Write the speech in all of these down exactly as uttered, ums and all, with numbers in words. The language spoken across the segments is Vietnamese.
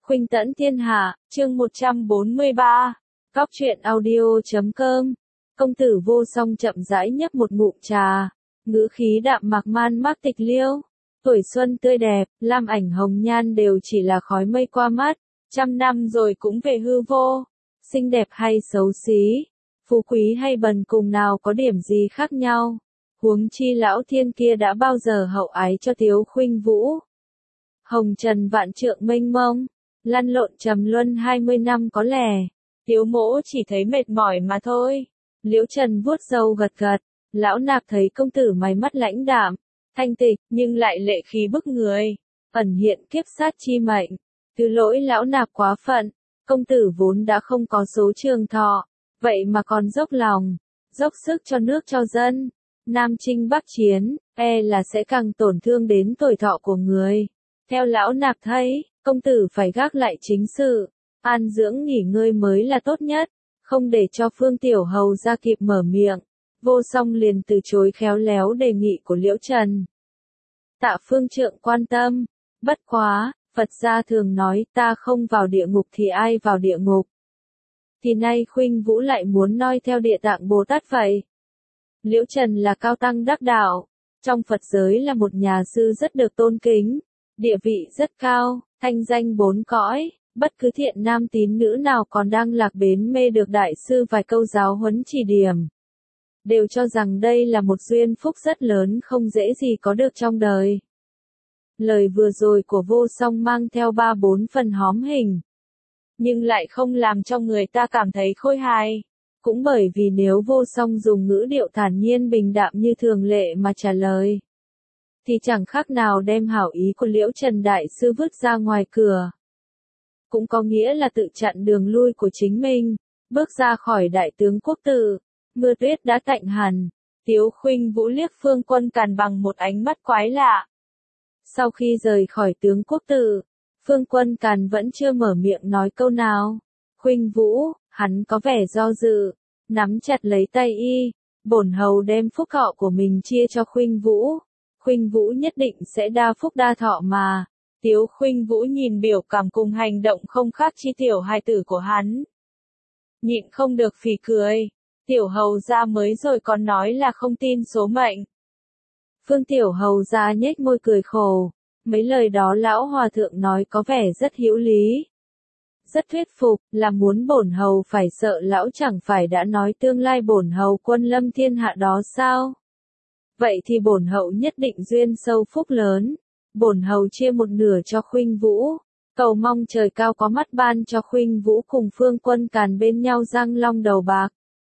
Khuynh tẫn thiên hạ, chương một trăm bốn mươi ba. Cóc truyện audio chấm com. Công tử Vô Song chậm rãi nhấp một ngụm trà, ngữ khí đạm mạc man mác tịch liêu. Tuổi xuân tươi đẹp, lam ảnh hồng nhan đều chỉ là khói mây qua mắt, trăm năm rồi cũng về hư vô. Xinh đẹp hay xấu xí, phú quý hay bần cùng nào có điểm gì khác nhau. Huống chi lão thiên kia đã bao giờ hậu ái cho Tiếu Khuynh Vũ. Hồng trần vạn trượng mênh mông, lăn lộn trầm luân hai mươi năm có lẽ, Tiếu mỗ chỉ thấy mệt mỏi mà thôi. Liễu Trần vuốt râu gật gật, lão nạp thấy công tử mày mắt lãnh đạm, thanh tịch, nhưng lại lệ khí bức người, ẩn hiện kiếp sát chi mệnh. Thứ lỗi lão nạp quá phận, công tử vốn đã không có số trường thọ, vậy mà còn dốc lòng, dốc sức cho nước cho dân. Nam chinh bắc chiến, e là sẽ càng tổn thương đến tuổi thọ của người. Theo lão nạp thấy, công tử phải gác lại chính sự, an dưỡng nghỉ ngơi mới là tốt nhất, không để cho Phương Tiểu Hầu ra kịp mở miệng. Vô Song liền từ chối khéo léo đề nghị của Liễu Trần. Tạ Phương Trượng quan tâm, bất quá, Phật gia thường nói ta không vào địa ngục thì ai vào địa ngục. Thì nay Khuynh Vũ lại muốn noi theo Địa Tạng Bồ Tát vậy. Liễu Trần là cao tăng đắc đạo, trong Phật giới là một nhà sư rất được tôn kính, địa vị rất cao, thanh danh bốn cõi, bất cứ thiện nam tín nữ nào còn đang lạc bến mê được đại sư vài câu giáo huấn chỉ điểm, đều cho rằng đây là một duyên phúc rất lớn không dễ gì có được trong đời. Lời vừa rồi của Vô Song mang theo ba bốn phần hóm hình, nhưng lại không làm cho người ta cảm thấy khôi hài. Cũng bởi vì nếu Vô Song dùng ngữ điệu thản nhiên bình đạm như thường lệ mà trả lời, thì chẳng khác nào đem hảo ý của Liễu Trần Đại Sư vứt ra ngoài cửa. Cũng có nghĩa là tự chặn đường lui của chính mình, bước ra khỏi đại tướng quốc tự. Mưa tuyết đã tạnh hẳn, Tiếu Khuynh Vũ liếc Phương Quân Càn bằng một ánh mắt quái lạ. Sau khi rời khỏi tướng quốc tự, Phương Quân Càn vẫn chưa mở miệng nói câu nào. Khuynh Vũ, hắn có vẻ do dự, nắm chặt lấy tay y, bổn hầu đem phúc thọ của mình chia cho Khuynh Vũ. Khuynh Vũ nhất định sẽ đa phúc đa thọ mà. Tiếu Khuynh Vũ nhìn biểu cảm cùng hành động không khác chi tiểu hài tử của hắn, nhịn không được phì cười. Tiểu hầu gia mới rồi còn nói là không tin số mệnh. Phương Tiểu hầu gia nhếch môi cười khổ, mấy lời đó lão hòa thượng nói có vẻ rất hữu lý, rất thuyết phục, là muốn bổn hầu phải sợ lão chẳng phải đã nói tương lai bổn hầu quân lâm thiên hạ đó sao? Vậy thì bổn hầu nhất định duyên sâu phúc lớn, bổn hầu chia một nửa cho Khuynh Vũ, cầu mong trời cao có mắt ban cho Khuynh Vũ cùng Phương Quân Càn bên nhau răng long đầu bạc.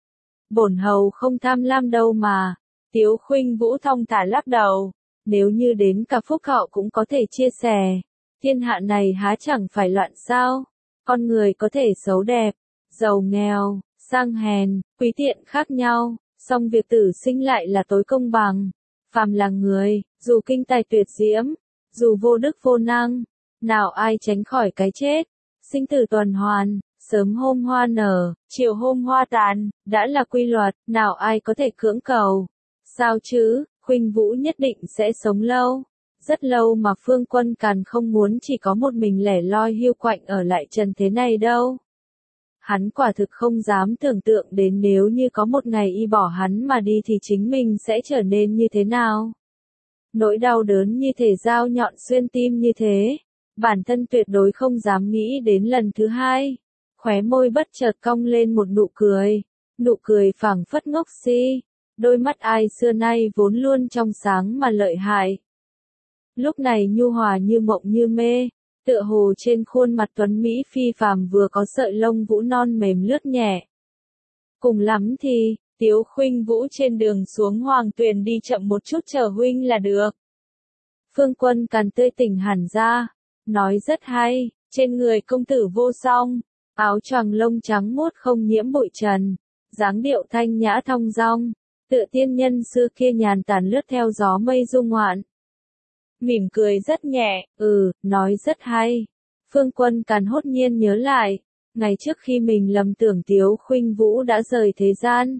Bổn hầu không tham lam đâu mà. Tiếu Khuynh Vũ thong thả lắc đầu, nếu như đến cả phúc thọ cũng có thể chia sẻ, thiên hạ này há chẳng phải loạn sao? Con người có thể xấu đẹp, giàu nghèo, sang hèn, quý tiện khác nhau, song việc tử sinh lại là tối công bằng. Phàm là người, dù kinh tài tuyệt diễm, dù vô đức vô năng, nào ai tránh khỏi cái chết. Sinh tử tuần hoàn, sớm hôm hoa nở, chiều hôm hoa tàn, đã là quy luật, nào ai có thể cưỡng cầu. Sao chứ, Khuynh Vũ nhất định sẽ sống lâu, rất lâu mà Phương Quân Càn không muốn chỉ có một mình lẻ loi hiu quạnh ở lại trần thế này đâu. Hắn quả thực không dám tưởng tượng đến nếu như có một ngày y bỏ hắn mà đi thì chính mình sẽ trở nên như thế nào. Nỗi đau đớn như thể dao nhọn xuyên tim như thế, bản thân tuyệt đối không dám nghĩ đến lần thứ hai. Khóe môi bất chợt cong lên một nụ cười, nụ cười phảng phất ngốc si, đôi mắt ai xưa nay vốn luôn trong sáng mà lợi hại. Lúc này nhu hòa như mộng như mê, tựa hồ trên khuôn mặt tuấn Mỹ phi phàm vừa có sợi lông vũ non mềm lướt nhẹ. Cùng lắm thì, Tiếu Khuynh Vũ trên đường xuống Hoàng Tuyền đi chậm một chút chờ huynh là được. Phương Quân Càn tươi tỉnh hẳn ra, nói rất hay, trên người công tử Vô Song, áo choàng lông trắng muốt không nhiễm bụi trần, dáng điệu thanh nhã thong dong, tựa tiên nhân xưa kia nhàn tản lướt theo gió mây du ngoạn. Mỉm cười rất nhẹ, ừ, nói rất hay. Phương Quân Càn hốt nhiên nhớ lại, ngày trước khi mình lầm tưởng Tiếu Khuynh Vũ đã rời thế gian,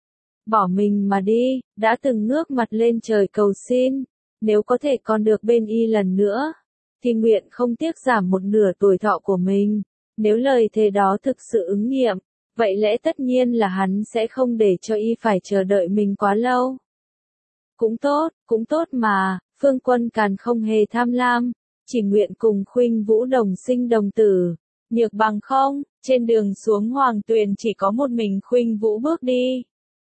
bỏ mình mà đi, đã từng ngước mặt lên trời cầu xin, nếu có thể còn được bên y lần nữa, thì nguyện không tiếc giảm một nửa tuổi thọ của mình. Nếu lời thề đó thực sự ứng nghiệm, vậy lẽ tất nhiên là hắn sẽ không để cho y phải chờ đợi mình quá lâu. Cũng tốt, cũng tốt mà, Phương Quân Càn không hề tham lam, chỉ nguyện cùng Khuynh Vũ đồng sinh đồng tử. Nhược Bằng không, trên đường xuống Hoàng Tuyền chỉ có một mình Khuynh Vũ bước đi.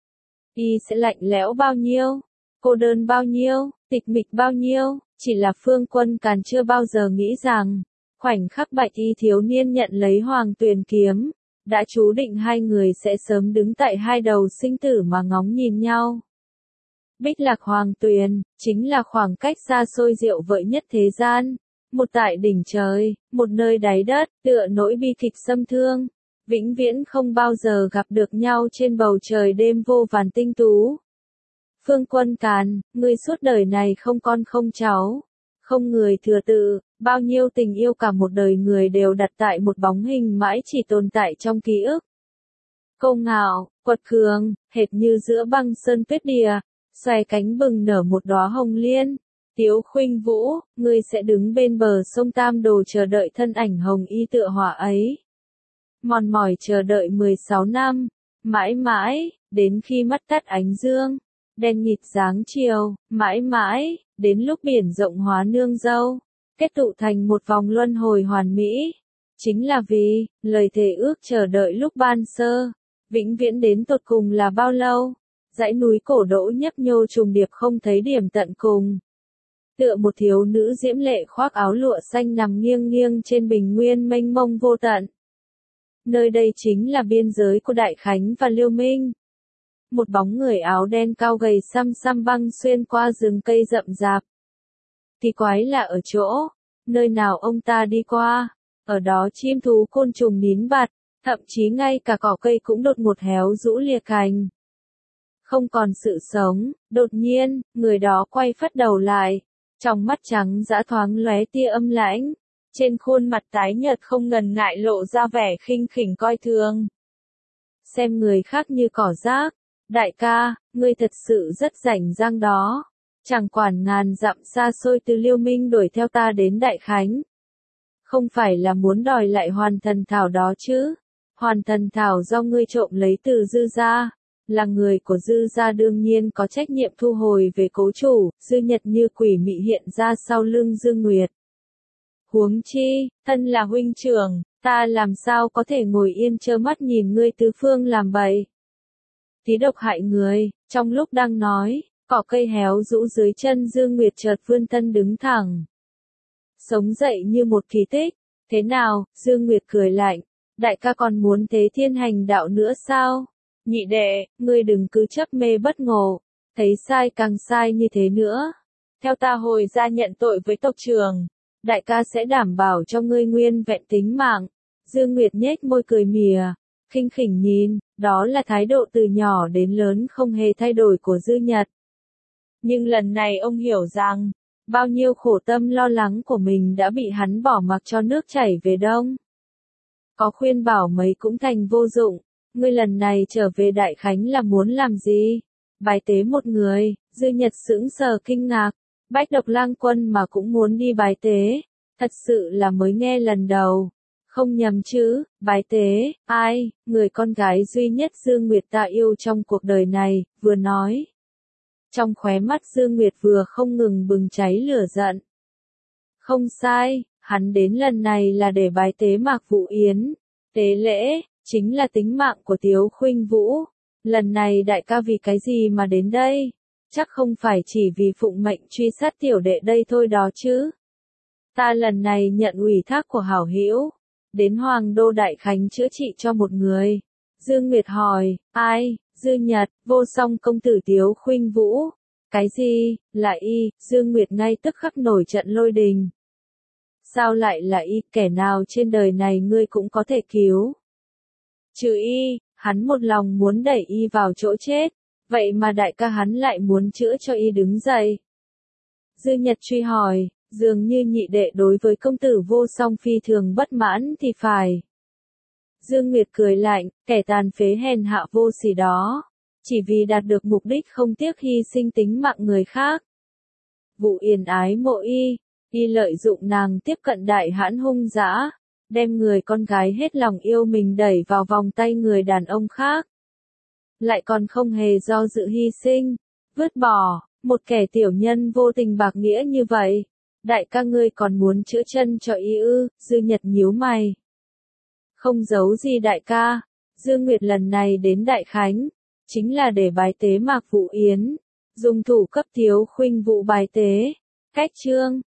Y sẽ lạnh lẽo bao nhiêu, cô đơn bao nhiêu, tịch mịch bao nhiêu, chỉ là Phương Quân Càn chưa bao giờ nghĩ rằng, khoảnh khắc Bạch Y thiếu niên nhận lấy Hoàng Tuyền kiếm, đã chú định hai người sẽ sớm đứng tại hai đầu sinh tử mà ngóng nhìn nhau. Bích Lạc Hoàng Tuyền, chính là khoảng cách xa xôi diệu vợi nhất thế gian, một tại đỉnh trời, một nơi đáy đất, tựa nỗi bi kịch xâm thương, vĩnh viễn không bao giờ gặp được nhau trên bầu trời đêm vô vàn tinh tú. Phương Quân Càn, ngươi suốt đời này không con không cháu, không người thừa tự, bao nhiêu tình yêu cả một đời người đều đặt tại một bóng hình mãi chỉ tồn tại trong ký ức. Câu ngạo, quật cường, hệt như giữa băng sơn tuyết địa, xòe cánh bừng nở một đóa hồng liên. Tiếu Khuynh Vũ, ngươi sẽ đứng bên bờ sông Tam Đồ chờ đợi thân ảnh hồng y tựa hỏa ấy. Mòn mỏi chờ đợi mười sáu năm, mãi mãi, đến khi mắt tắt ánh dương, đen nghịt dáng chiều, mãi mãi, đến lúc biển rộng hóa nương dâu, kết tụ thành một vòng luân hồi hoàn mỹ. Chính là vì, lời thề ước chờ đợi lúc ban sơ, vĩnh viễn đến tột cùng là bao lâu, dãy núi cổ đỗ nhấp nhô trùng điệp không thấy điểm tận cùng. Tựa một thiếu nữ diễm lệ khoác áo lụa xanh nằm nghiêng nghiêng trên bình nguyên mênh mông vô tận. Nơi đây chính là biên giới của Đại Khánh và Liêu Minh. Một bóng người áo đen cao gầy xăm xăm băng xuyên qua rừng cây rậm rạp. Thì quái lạ ở chỗ, nơi nào ông ta đi qua, ở đó chim thú côn trùng nín bặt, thậm chí ngay cả cỏ cây cũng đột ngột héo rũ lìa cành. Không còn sự sống, đột nhiên, người đó quay phắt đầu lại, trong mắt trắng dã thoáng lóe tia âm lãnh, trên khuôn mặt tái nhợt không ngần ngại lộ ra vẻ khinh khỉnh coi thường. Xem người khác như cỏ rác, đại ca, ngươi thật sự rất rảnh rang đó, chẳng quản ngàn dặm xa xôi từ Liêu Minh đuổi theo ta đến Đại Khánh. Không phải là muốn đòi lại hoàn thần thảo đó chứ, hoàn thần thảo do ngươi trộm lấy từ Dư gia. Là người của Dư gia đương nhiên có trách nhiệm thu hồi về cố chủ. Dư Nhật như quỷ mị hiện ra sau lưng Dư Nguyệt. Huống chi, thân là huynh trưởng, ta làm sao có thể ngồi yên trơ mắt nhìn ngươi tứ phương làm bậy. Tí độc hại người, trong lúc đang nói, cỏ cây héo rũ dưới chân Dư Nguyệt chợt vươn thân đứng thẳng. Sống dậy như một kỳ tích, thế nào, Dư Nguyệt cười lạnh, đại ca còn muốn thế thiên hành đạo nữa sao? Nhị đệ, ngươi đừng cứ chấp mê bất ngộ, thấy sai càng sai như thế nữa. Theo ta hồi ra nhận tội với tộc trưởng, đại ca sẽ đảm bảo cho ngươi nguyên vẹn tính mạng. Dương Nguyệt nhếch môi cười mỉa, khinh khỉnh nhìn, đó là thái độ từ nhỏ đến lớn không hề thay đổi của Dư Nhật. Nhưng lần này ông hiểu rằng, bao nhiêu khổ tâm lo lắng của mình đã bị hắn bỏ mặc cho nước chảy về đông. Có khuyên bảo mấy cũng thành vô dụng. Ngươi lần này trở về Đại Khánh là muốn làm gì? Bài tế một người. Dư Nhật sững sờ kinh ngạc. Bách Độc Lang Quân mà cũng muốn đi bài tế. Thật sự là mới nghe lần đầu. Không nhầm chứ, bài tế, ai, người con gái duy nhất Dương Nguyệt ta yêu trong cuộc đời này, vừa nói. Trong khóe mắt Dương Nguyệt vừa không ngừng bừng cháy lửa giận. Không sai, hắn đến lần này là để bài tế Mạc Vũ Yến. Tế lễ, chính là tính mạng của Tiếu Khuynh Vũ. Lần này đại ca vì cái gì mà đến đây? Chắc không phải chỉ vì phụng mệnh truy sát tiểu đệ đây thôi đó chứ. Ta lần này nhận ủy thác của hảo hữu, đến Hoàng Đô Đại Khánh chữa trị cho một người. Dương Nguyệt hỏi, ai? Dư Nhật, Vô Song công tử Tiếu Khuynh Vũ. Cái gì, là y? Dương Nguyệt ngay tức khắc nổi trận lôi đình. Sao lại là y, kẻ nào trên đời này ngươi cũng có thể cứu? Trừ y, hắn một lòng muốn đẩy y vào chỗ chết, vậy mà đại ca hắn lại muốn chữa cho y đứng dậy. Dư Nhật truy hỏi, dường như nhị đệ đối với công tử Vô Song phi thường bất mãn thì phải. Dương Nguyệt cười lạnh, kẻ tàn phế hèn hạ vô sỉ đó, chỉ vì đạt được mục đích không tiếc hy sinh tính mạng người khác. Vụ Yển ái mộ y, Y lợi dụng nàng tiếp cận đại hãn hung dã, đem người con gái hết lòng yêu mình đẩy vào vòng tay người đàn ông khác. Lại còn không hề do dự hy sinh, vứt bỏ, một kẻ tiểu nhân vô tình bạc nghĩa như vậy. Đại ca ngươi còn muốn chữa chân cho y ư? Dư Nhật nhíu mày. Không giấu gì đại ca, Dương Nguyệt lần này đến Đại Khánh, chính là để bái tế Mạc Vũ Yến, dùng thủ cấp thiếu khuynh vụ bái tế. Cách chương